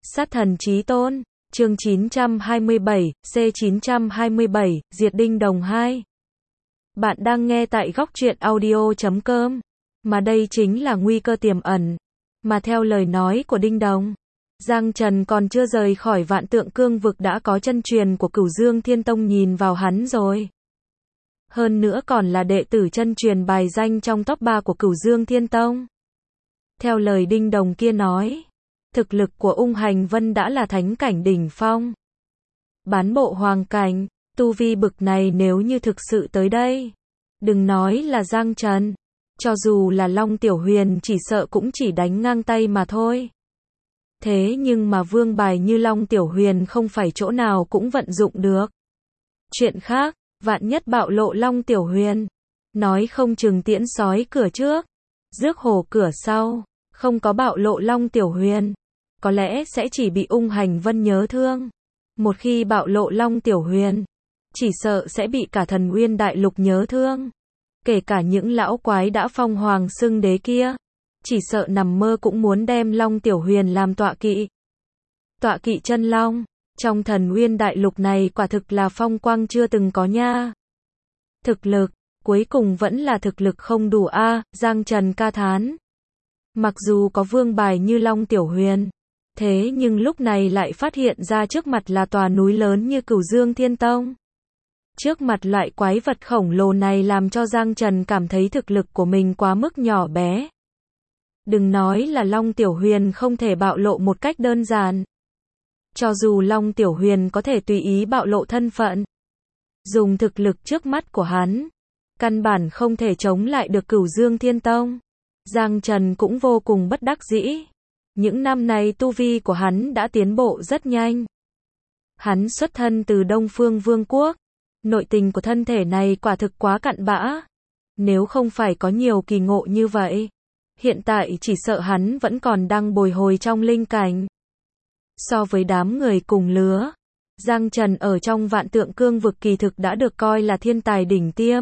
Sát thần chí tôn, chương 927, C927, Diệt Đinh Đồng 2. Bạn đang nghe tại góc truyện audio.com, mà đây chính là nguy cơ tiềm ẩn. Mà theo lời nói của Đinh Đồng, Giang Trần còn chưa rời khỏi Vạn Tượng Cương vực đã có chân truyền của Cửu Dương Thiên Tông nhìn vào hắn rồi. Hơn nữa còn là đệ tử chân truyền bài danh trong top 3 của Cửu Dương Thiên Tông. Theo lời Đinh Đồng kia nói, thực lực của Ung Hành Vân đã là thánh cảnh đỉnh phong. Bán bộ hoàng cảnh, tu vi bực này nếu như thực sự tới đây, đừng nói là Giang Trần, cho dù là Long Tiểu Huyền chỉ sợ cũng chỉ đánh ngang tay mà thôi. Thế nhưng mà vương bài như Long Tiểu Huyền không phải chỗ nào cũng vận dụng được. Chuyện khác, vạn nhất bạo lộ Long Tiểu Huyền, nói không chừng tiễn sói cửa trước, rước hổ cửa sau, không có bạo lộ Long Tiểu Huyền, có lẽ sẽ chỉ bị Ung Hành Vân nhớ thương. Một khi bạo lộ Long Tiểu Huyền, chỉ sợ sẽ bị cả Thần Uyên Đại Lục nhớ thương. Kể cả những lão quái đã phong hoàng xưng đế kia, chỉ sợ nằm mơ cũng muốn đem Long Tiểu Huyền làm tọa kỵ. Tọa kỵ chân long, trong Thần Uyên Đại Lục này quả thực là phong quang chưa từng có nha. Thực lực, cuối cùng vẫn là thực lực không đủ a, Giang Trần ca thán. Mặc dù có vương bài như Long Tiểu Huyền, thế nhưng lúc này lại phát hiện ra trước mặt là tòa núi lớn như Cửu Dương Thiên Tông. Trước mặt loại quái vật khổng lồ này làm cho Giang Trần cảm thấy thực lực của mình quá mức nhỏ bé. Đừng nói là Long Tiểu Huyền không thể bạo lộ một cách đơn giản. Cho dù Long Tiểu Huyền có thể tùy ý bạo lộ thân phận, dùng thực lực trước mắt của hắn, căn bản không thể chống lại được Cửu Dương Thiên Tông. Giang Trần cũng vô cùng bất đắc dĩ. Những năm này tu vi của hắn đã tiến bộ rất nhanh. Hắn xuất thân từ Đông Phương Vương quốc. Nội tình của thân thể này quả thực quá cặn bã. Nếu không phải có nhiều kỳ ngộ như vậy, hiện tại chỉ sợ hắn vẫn còn đang bồi hồi trong linh cảnh. So với đám người cùng lứa, Giang Trần ở trong Vạn Tượng Cương vực kỳ thực đã được coi là thiên tài đỉnh tiêm.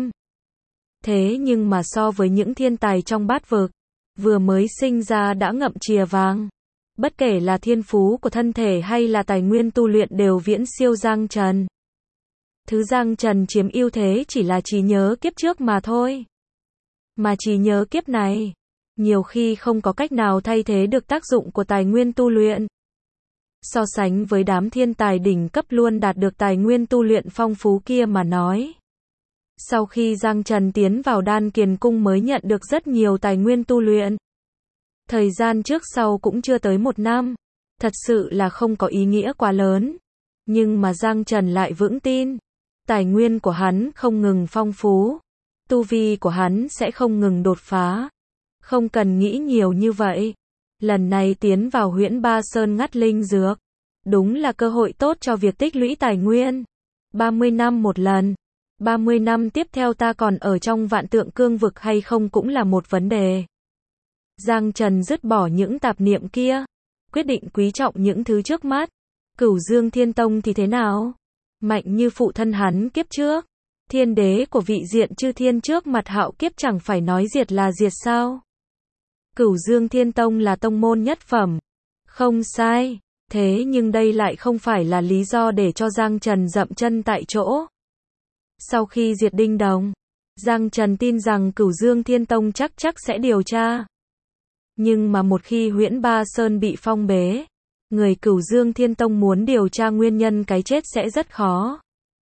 Thế nhưng mà so với những thiên tài trong bát vực, vừa mới sinh ra đã ngậm chìa vàng, bất kể là thiên phú của thân thể hay là tài nguyên tu luyện đều viễn siêu Giang Trần. Thứ Giang Trần chiếm ưu thế chỉ là trí nhớ kiếp trước mà thôi. Mà trí nhớ kiếp này, nhiều khi không có cách nào thay thế được tác dụng của tài nguyên tu luyện. So sánh với đám thiên tài đỉnh cấp luôn đạt được tài nguyên tu luyện phong phú kia mà nói. Sau khi Giang Trần tiến vào Đan Kiền Cung mới nhận được rất nhiều tài nguyên tu luyện. Thời gian trước sau cũng chưa tới 1 năm. Thật sự là không có ý nghĩa quá lớn. Nhưng mà Giang Trần lại vững tin. Tài nguyên của hắn không ngừng phong phú. Tu vi của hắn sẽ không ngừng đột phá. Không cần nghĩ nhiều như vậy. Lần này tiến vào Huyễn Ba Sơn ngắt linh dược. Đúng là cơ hội tốt cho việc tích lũy tài nguyên. 30 năm một lần. 30 năm tiếp theo ta còn ở trong Vạn Tượng Cương vực hay không cũng là một vấn đề. Giang Trần dứt bỏ những tạp niệm kia, quyết định quý trọng những thứ trước mắt. Cửu Dương Thiên Tông thì thế nào? Mạnh như phụ thân hắn kiếp trước. Thiên đế của vị diện chư thiên trước mặt Hạo kiếp chẳng phải nói diệt là diệt sao? Cửu Dương Thiên Tông là tông môn nhất phẩm. Không sai. Thế nhưng đây lại không phải là lý do để cho Giang Trần dậm chân tại chỗ. Sau khi diệt Đinh Đồng, Giang Trần tin rằng Cửu Dương Thiên Tông chắc sẽ điều tra. Nhưng mà một khi Huyễn Ba Sơn bị phong bế, người Cửu Dương Thiên Tông muốn điều tra nguyên nhân cái chết sẽ rất khó.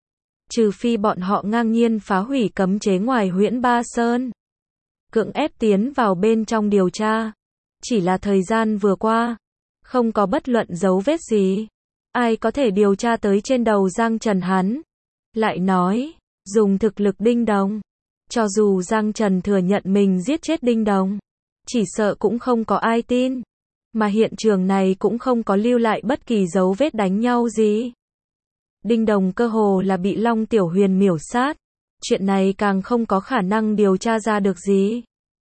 Trừ phi bọn họ ngang nhiên phá hủy cấm chế ngoài Huyễn Ba Sơn, cưỡng ép tiến vào bên trong điều tra. Chỉ là thời gian vừa qua, không có bất luận dấu vết gì. Ai có thể điều tra tới trên đầu Giang Trần hắn? Lại nói, dùng thực lực Đinh Đồng, cho dù Giang Trần thừa nhận mình giết chết Đinh Đồng, chỉ sợ cũng không có ai tin. Mà hiện trường này cũng không có lưu lại bất kỳ dấu vết đánh nhau gì. Đinh Đồng cơ hồ là bị Long Tiểu Huyền miểu sát. Chuyện này càng không có khả năng điều tra ra được gì.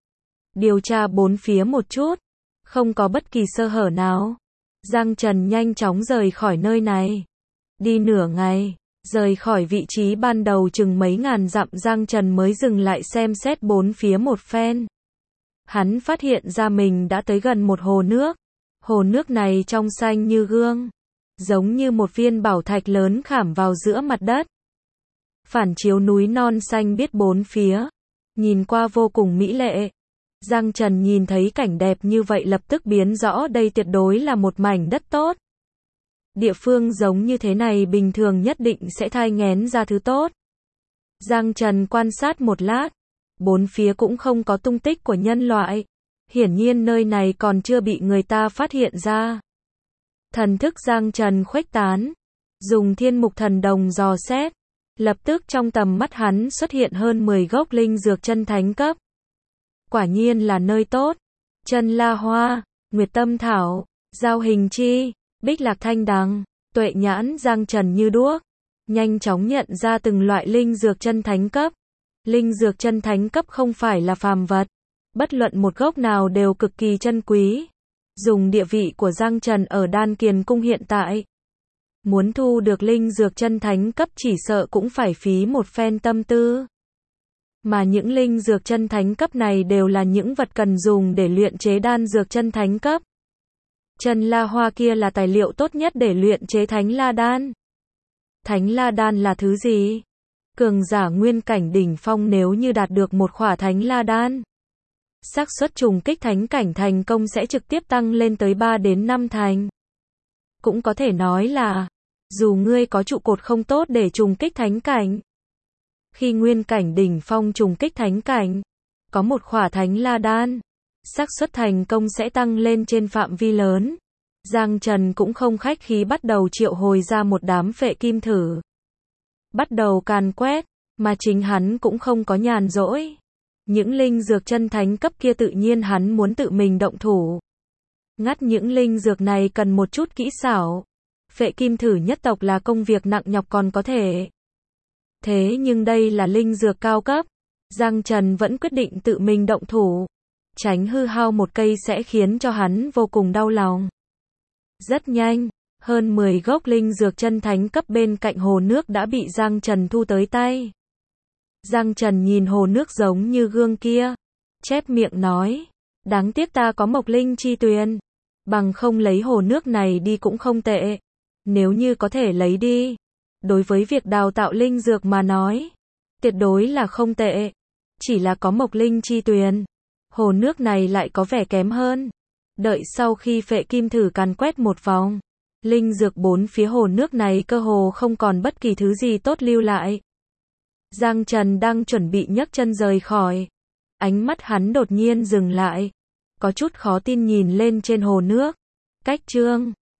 Điều tra bốn phía một chút, không có bất kỳ sơ hở nào. Giang Trần nhanh chóng rời khỏi nơi này. Đi nửa ngày, rời khỏi vị trí ban đầu chừng mấy ngàn dặm, Giang Trần mới dừng lại xem xét bốn phía một phen. Hắn phát hiện ra mình đã tới gần một hồ nước. Hồ nước này trong xanh như gương, giống như một viên bảo thạch lớn khảm vào giữa mặt đất. Phản chiếu núi non xanh biếc bốn phía, nhìn qua vô cùng mỹ lệ. Giang Trần nhìn thấy cảnh đẹp như vậy lập tức biến rõ đây tuyệt đối là một mảnh đất tốt. Địa phương giống như thế này bình thường nhất định sẽ thai nghén ra thứ tốt. Giang Trần quan sát một lát, bốn phía cũng không có tung tích của nhân loại. Hiển nhiên nơi này còn chưa bị người ta phát hiện ra. Thần thức Giang Trần khuếch tán, dùng thiên mục thần đồng dò xét. Lập tức trong tầm mắt hắn xuất hiện hơn 10 gốc linh dược chân thánh cấp. Quả nhiên là nơi tốt. Chân la hoa, nguyệt tâm thảo, giao hình chi, bích lạc thanh đằng, tuệ nhãn Giang Trần như đuốc. Nhanh chóng nhận ra từng loại linh dược chân thánh cấp. Linh dược chân thánh cấp không phải là phàm vật. Bất luận một gốc nào đều cực kỳ chân quý. Dùng địa vị của Giang Trần ở Đan Kiền Cung hiện tại, muốn thu được linh dược chân thánh cấp chỉ sợ cũng phải phí một phen tâm tư. Mà những linh dược chân thánh cấp này đều là những vật cần dùng để luyện chế đan dược chân thánh cấp. Chân la hoa kia là tài liệu tốt nhất để luyện chế thánh la đan. Thánh la đan là thứ gì? Cường giả nguyên cảnh đỉnh phong nếu như đạt được một khỏa thánh la đan, xác suất trùng kích thánh cảnh thành công sẽ trực tiếp tăng lên tới 3 đến 5 thành. Cũng có thể nói là, dù ngươi có trụ cột không tốt để trùng kích thánh cảnh, khi nguyên cảnh đỉnh phong trùng kích thánh cảnh, có một khỏa thánh la đan, xác suất thành công sẽ tăng lên trên phạm vi lớn. Giang Trần cũng không khách khí bắt đầu triệu hồi ra một đám phệ kim thử. Bắt đầu càn quét, mà chính hắn cũng không có nhàn rỗi. Những linh dược chân thánh cấp kia tự nhiên hắn muốn tự mình động thủ. Ngắt những linh dược này cần một chút kỹ xảo. Phệ kim thử nhất tộc là công việc nặng nhọc còn có thể. Thế nhưng đây là linh dược cao cấp. Giang Trần vẫn quyết định tự mình động thủ. Tránh hư hao một cây sẽ khiến cho hắn vô cùng đau lòng. Rất nhanh, hơn 10 gốc linh dược chân thánh cấp bên cạnh hồ nước đã bị Giang Trần thu tới tay. Giang Trần nhìn hồ nước giống như gương kia, chép miệng nói, đáng tiếc ta có mộc linh chi tuyền, bằng không lấy hồ nước này đi cũng không tệ. Nếu như có thể lấy đi, đối với việc đào tạo linh dược mà nói, tuyệt đối là không tệ. Chỉ là có mộc linh chi tuyền, hồ nước này lại có vẻ kém hơn. Đợi sau khi phệ kim thử càn quét một vòng, linh dược bốn phía hồ nước này cơ hồ không còn bất kỳ thứ gì tốt lưu lại. Giang Trần đang chuẩn bị nhấc chân rời khỏi. Ánh mắt hắn đột nhiên dừng lại. Có chút khó tin nhìn lên trên hồ nước. Cách chương